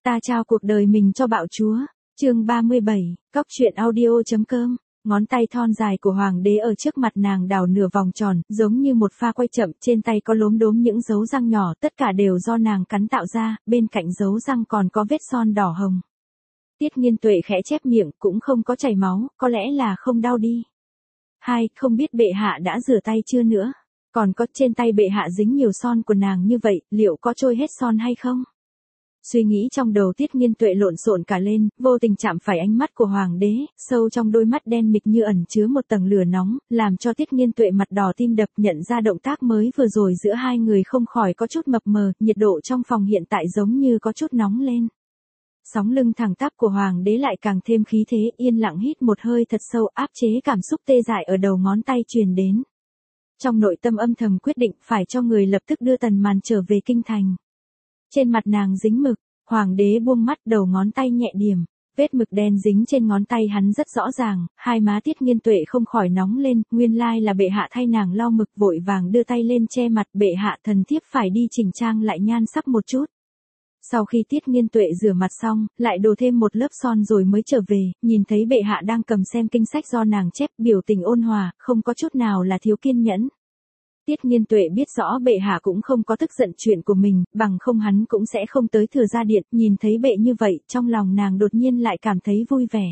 Ta trao cuộc đời mình cho bạo chúa. Chương 37, Cóc truyện audio.com. Ngón tay thon dài của hoàng đế ở trước mặt nàng đảo nửa vòng tròn, giống như một pha quay chậm, trên tay có lốm đốm những dấu răng nhỏ, tất cả đều do nàng cắn tạo ra, bên cạnh dấu răng còn có vết son đỏ hồng. Tiết Nghiên Tuệ khẽ chép miệng, cũng không có chảy máu, có lẽ là không đau đi. Hai, không biết bệ hạ đã rửa tay chưa nữa. Còn có trên tay bệ hạ dính nhiều son của nàng như vậy, liệu có trôi hết son hay không? Suy nghĩ trong đầu Tiết Nghiên Tuệ lộn xộn cả lên, vô tình chạm phải ánh mắt của hoàng đế, sâu trong đôi mắt đen mịch như ẩn chứa một tầng lửa nóng, làm cho Tiết Nghiên Tuệ mặt đỏ tim đập, nhận ra động tác mới vừa rồi giữa hai người không khỏi có chút mập mờ, nhiệt độ trong phòng hiện tại giống như có chút nóng lên. Sóng lưng thẳng tắp của hoàng đế lại càng thêm khí thế, yên lặng hít một hơi thật sâu, áp chế cảm xúc tê dại ở đầu ngón tay truyền đến. Trong nội tâm âm thầm quyết định phải cho người lập tức đưa Tần Màn trở về kinh thành. Trên mặt nàng dính mực, hoàng đế buông mắt, đầu ngón tay nhẹ điểm, vết mực đen dính trên ngón tay hắn rất rõ ràng, hai má Tiết Nghiên Tuệ không khỏi nóng lên, nguyên lai là bệ hạ thay nàng lau mực, vội vàng đưa tay lên che mặt, bệ hạ thần thiếp phải đi chỉnh trang lại nhan sắc một chút. Sau khi Tiết Nghiên Tuệ rửa mặt xong, lại đổ thêm một lớp son rồi mới trở về, nhìn thấy bệ hạ đang cầm xem kinh sách do nàng chép, biểu tình ôn hòa, không có chút nào là thiếu kiên nhẫn. Tiết Nghiên Tuệ biết rõ bệ hạ cũng không có tức giận chuyện của mình, bằng không hắn cũng sẽ không tới Thừa Gia Điện, nhìn thấy bệ như vậy, trong lòng nàng đột nhiên lại cảm thấy vui vẻ.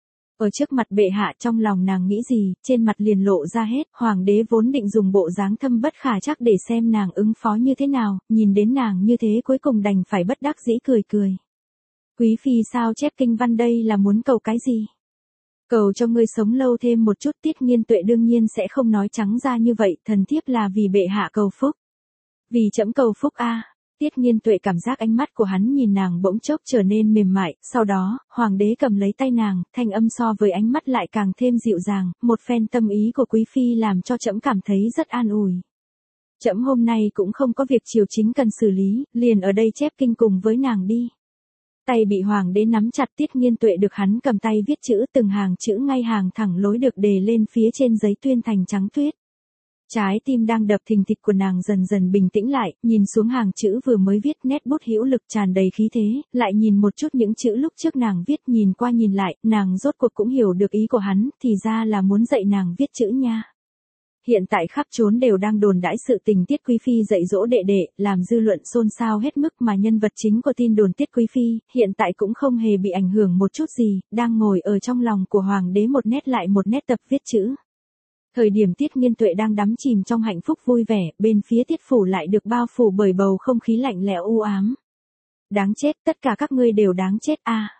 Ở trước mặt bệ hạ, trong lòng nàng nghĩ gì, trên mặt liền lộ ra hết, hoàng đế vốn định dùng bộ dáng thâm bất khả trắc để xem nàng ứng phó như thế nào, nhìn đến nàng như thế cuối cùng đành phải bất đắc dĩ cười cười. Quý phi sao chép kinh văn đây là muốn cầu cái gì? Cầu cho ngươi sống lâu thêm một chút. Tiết Nghiên Tuệ đương nhiên sẽ không nói trắng ra như vậy, thần thiếp là vì bệ hạ cầu phúc. Vì trẫm cầu phúc a. Tiết Nghiên Tuệ cảm giác ánh mắt của hắn nhìn nàng bỗng chốc trở nên mềm mại, sau đó, hoàng đế cầm lấy tay nàng, thanh âm so với ánh mắt lại càng thêm dịu dàng, một phen tâm ý của quý phi làm cho trẫm cảm thấy rất an ủi. Trẫm hôm nay cũng không có việc triều chính cần xử lý, liền ở đây chép kinh cùng với nàng đi. Tay bị hoàng đế nắm chặt, Tiết Nghiên Tuệ được hắn cầm tay viết chữ, từng hàng chữ ngay hàng thẳng lối được đề lên phía trên giấy tuyên thành trắng tuyết. Trái tim đang đập thình thịch của nàng dần dần bình tĩnh lại, nhìn xuống hàng chữ vừa mới viết, nét bút hữu lực tràn đầy khí thế, lại nhìn một chút những chữ lúc trước nàng viết, nhìn qua nhìn lại, nàng rốt cuộc cũng hiểu được ý của hắn, thì ra là muốn dạy nàng viết chữ nha. Hiện tại khắp trốn đều đang đồn đãi sự tình Tiết Quý Phi dạy dỗ đệ đệ, làm dư luận xôn xao hết mức, mà nhân vật chính của tin đồn Tiết Quý Phi, hiện tại cũng không hề bị ảnh hưởng một chút gì, đang ngồi ở trong lòng của hoàng đế một nét lại một nét tập viết chữ. Thời điểm Tiết Nghiên Tuệ đang đắm chìm trong hạnh phúc vui vẻ, bên phía Tiết phủ lại được bao phủ bởi bầu không khí lạnh lẽo u ám. Đáng chết, tất cả các ngươi đều đáng chết a.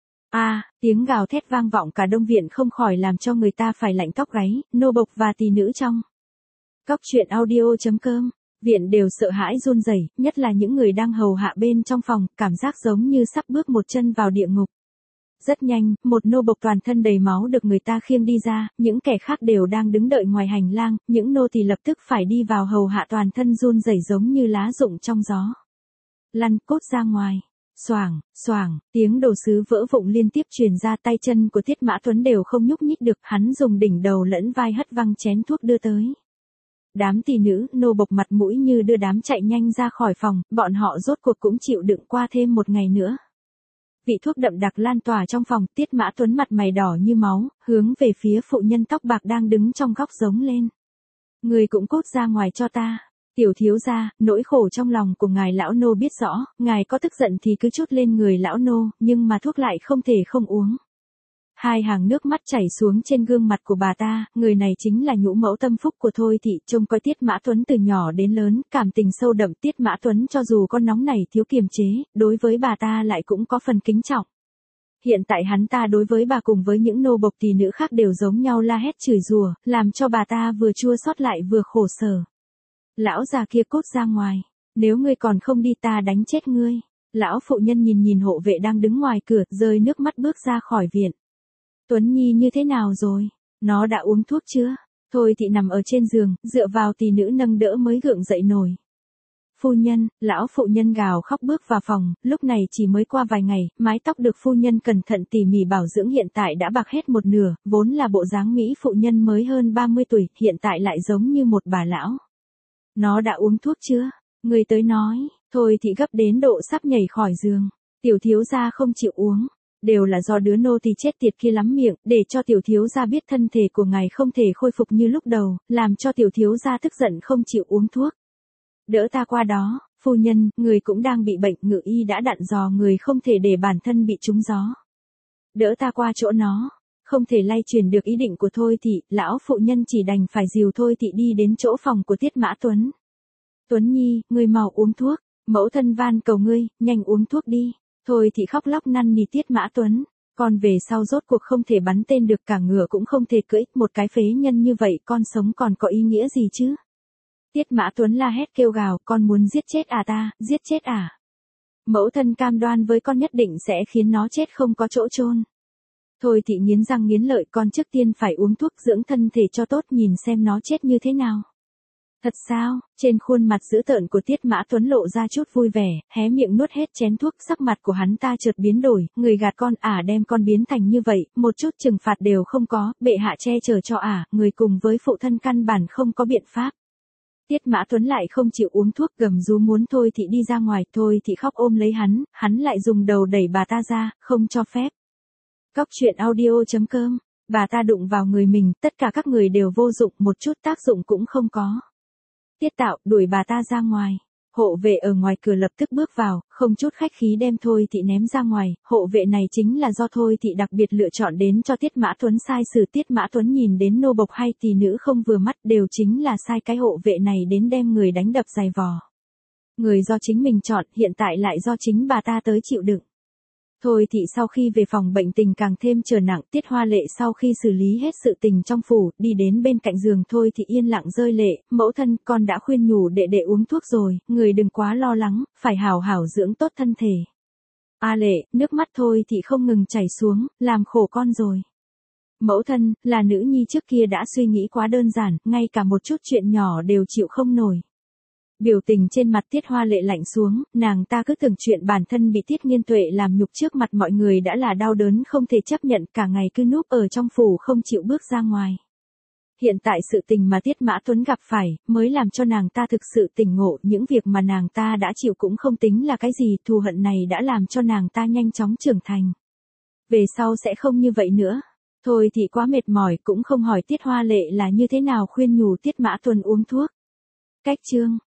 Tiếng gào thét vang vọng cả đông viện không khỏi làm cho người ta phải lạnh tóc gáy, nô bộc và tỳ nữ trong. Cóc truyện audio.com, viện đều sợ hãi run rẩy, nhất là những người đang hầu hạ bên trong phòng, cảm giác giống như sắp bước một chân vào địa ngục. Rất nhanh, một nô bộc toàn thân đầy máu được người ta khiêng đi ra, những kẻ khác đều đang đứng đợi ngoài hành lang, những nô tỳ lập tức phải đi vào hầu hạ toàn thân run rẩy giống như lá rụng trong gió. Lăn cốt ra ngoài. Xoảng, xoảng, tiếng đồ sứ vỡ vụn liên tiếp truyền ra, tay chân của Tiết Mã Tuấn đều không nhúc nhích được, hắn dùng đỉnh đầu lẫn vai hất văng chén thuốc đưa tới. Đám tỳ nữ, nô bộc mặt mũi như đưa đám chạy nhanh ra khỏi phòng, bọn họ rốt cuộc cũng chịu đựng qua thêm một ngày nữa. Vị thuốc đậm đặc lan tỏa trong phòng, Tiết Mã Tuấn mặt mày đỏ như máu, hướng về phía phụ nhân tóc bạc đang đứng trong góc giống lên. Người cũng cút ra ngoài cho ta. Tiểu thiếu gia, nỗi khổ trong lòng của ngài lão nô biết rõ, ngài có tức giận thì cứ trút lên người lão nô, nhưng mà thuốc lại không thể không uống. Hai hàng nước mắt chảy xuống trên gương mặt của bà ta, người này chính là nhũ mẫu tâm phúc của Thôi thị, trông coi Tiết Mã Tuấn từ nhỏ đến lớn, cảm tình sâu đậm. Tiết Mã Tuấn cho dù con nóng này thiếu kiềm chế, đối với bà ta lại cũng có phần kính trọng. Hiện tại hắn ta đối với bà cùng với những nô bộc tỳ nữ khác đều giống nhau la hét chửi rủa, làm cho bà ta vừa chua xót lại vừa khổ sở. Lão già kia cút ra ngoài, nếu ngươi còn không đi ta đánh chết ngươi. Lão phụ nhân nhìn hộ vệ đang đứng ngoài cửa, rơi nước mắt bước ra khỏi viện. Tuấn Nhi như thế nào rồi? Nó đã uống thuốc chưa? Thôi thị nằm ở trên giường, dựa vào tỳ nữ nâng đỡ mới gượng dậy nổi. Phu nhân, lão phụ nhân gào khóc bước vào phòng, lúc này chỉ mới qua vài ngày, mái tóc được phu nhân cẩn thận tỉ mỉ bảo dưỡng hiện tại đã bạc hết một nửa, vốn là bộ dáng mỹ phụ nhân mới hơn 30 tuổi, hiện tại lại giống như một bà lão. Nó đã uống thuốc chưa? Người tới nói, thôi thì gấp đến độ sắp nhảy khỏi giường. Tiểu thiếu gia không chịu uống, đều là do đứa nô tỳ chết tiệt kia lắm miệng, để cho tiểu thiếu gia biết thân thể của ngài không thể khôi phục như lúc đầu, làm cho tiểu thiếu gia tức giận không chịu uống thuốc. Đỡ ta qua đó, phu nhân, người cũng đang bị bệnh, ngự y đã dặn dò người không thể để bản thân bị trúng gió. Đỡ ta qua chỗ nó, không thể lay truyền được ý định của Thôi Thị, lão phụ nhân chỉ đành phải dìu Thôi Thị đi đến chỗ phòng của Tiết Mã Tuấn. Tuấn Nhi, ngươi mau uống thuốc, mẫu thân van cầu ngươi, nhanh uống thuốc đi. Thôi Thị khóc lóc năn nỉ Tiết Mã Tuấn, con về sau rốt cuộc không thể bắn tên được, cả ngựa cũng không thể cưỡi, một cái phế nhân như vậy con sống còn có ý nghĩa gì chứ? Tiết Mã Tuấn la hét kêu gào, con muốn giết chết à ta, giết chết à? Mẫu thân cam đoan với con nhất định sẽ khiến nó chết không có chỗ chôn. Thôi Thị nghiến răng nghiến lợi, con trước tiên phải uống thuốc dưỡng thân thể cho tốt, nhìn xem nó chết như thế nào. Thật sao? Trên khuôn mặt dữ tợn của Tiết Mã Tuấn lộ ra chút vui vẻ, hé miệng nuốt hết chén thuốc, sắc mặt của hắn ta chợt biến đổi, người gạt con đem con biến thành như vậy, một chút trừng phạt đều không có, bệ hạ che chở cho người cùng với phụ thân căn bản không có biện pháp. Tiết Mã Tuấn lại không chịu uống thuốc, gầm rú muốn Thôi Thị đi ra ngoài, Thôi Thị khóc ôm lấy hắn lại dùng đầu đẩy bà ta ra, không cho phép. Cóc truyện audio.com, bà ta đụng vào người mình, tất cả các người đều vô dụng, một chút tác dụng cũng không có. Tiết Tạo đuổi bà ta ra ngoài. Hộ vệ ở ngoài cửa lập tức bước vào, không chút khách khí đem Thôi Thị ném ra ngoài, hộ vệ này chính là do Thôi Thị đặc biệt lựa chọn đến cho Tiết Mã Tuấn sai xử. Tiết Mã Tuấn nhìn đến nô bộc hay tỷ nữ không vừa mắt đều chính là sai cái hộ vệ này đến đem người đánh đập giày vò. Người do chính mình chọn, hiện tại lại do chính bà ta tới chịu đựng. Thôi Thị sau khi về phòng bệnh tình càng thêm trở nặng, Tiết Hoa Lệ sau khi xử lý hết sự tình trong phủ, đi đến bên cạnh giường Thôi Thị yên lặng rơi lệ, mẫu thân, con đã khuyên nhủ đệ đệ uống thuốc rồi, người đừng quá lo lắng, phải hảo hảo dưỡng tốt thân thể. Lệ, nước mắt Thôi Thị không ngừng chảy xuống, làm khổ con rồi. Mẫu thân, là nữ nhi trước kia đã suy nghĩ quá đơn giản, ngay cả một chút chuyện nhỏ đều chịu không nổi. Biểu tình trên mặt Tiết Hoa Lệ lạnh xuống, nàng ta cứ tưởng chuyện bản thân bị Tiết Nghiên Tuệ làm nhục trước mặt mọi người đã là đau đớn không thể chấp nhận, cả ngày cứ núp ở trong phủ không chịu bước ra ngoài. Hiện tại sự tình mà Tiết Mã Tuấn gặp phải, mới làm cho nàng ta thực sự tỉnh ngộ, những việc mà nàng ta đã chịu cũng không tính là cái gì, thù hận này đã làm cho nàng ta nhanh chóng trưởng thành. Về sau sẽ không như vậy nữa. Thôi thì quá mệt mỏi, cũng không hỏi Tiết Hoa Lệ là như thế nào khuyên nhủ Tiết Mã Tuấn uống thuốc. Cách chương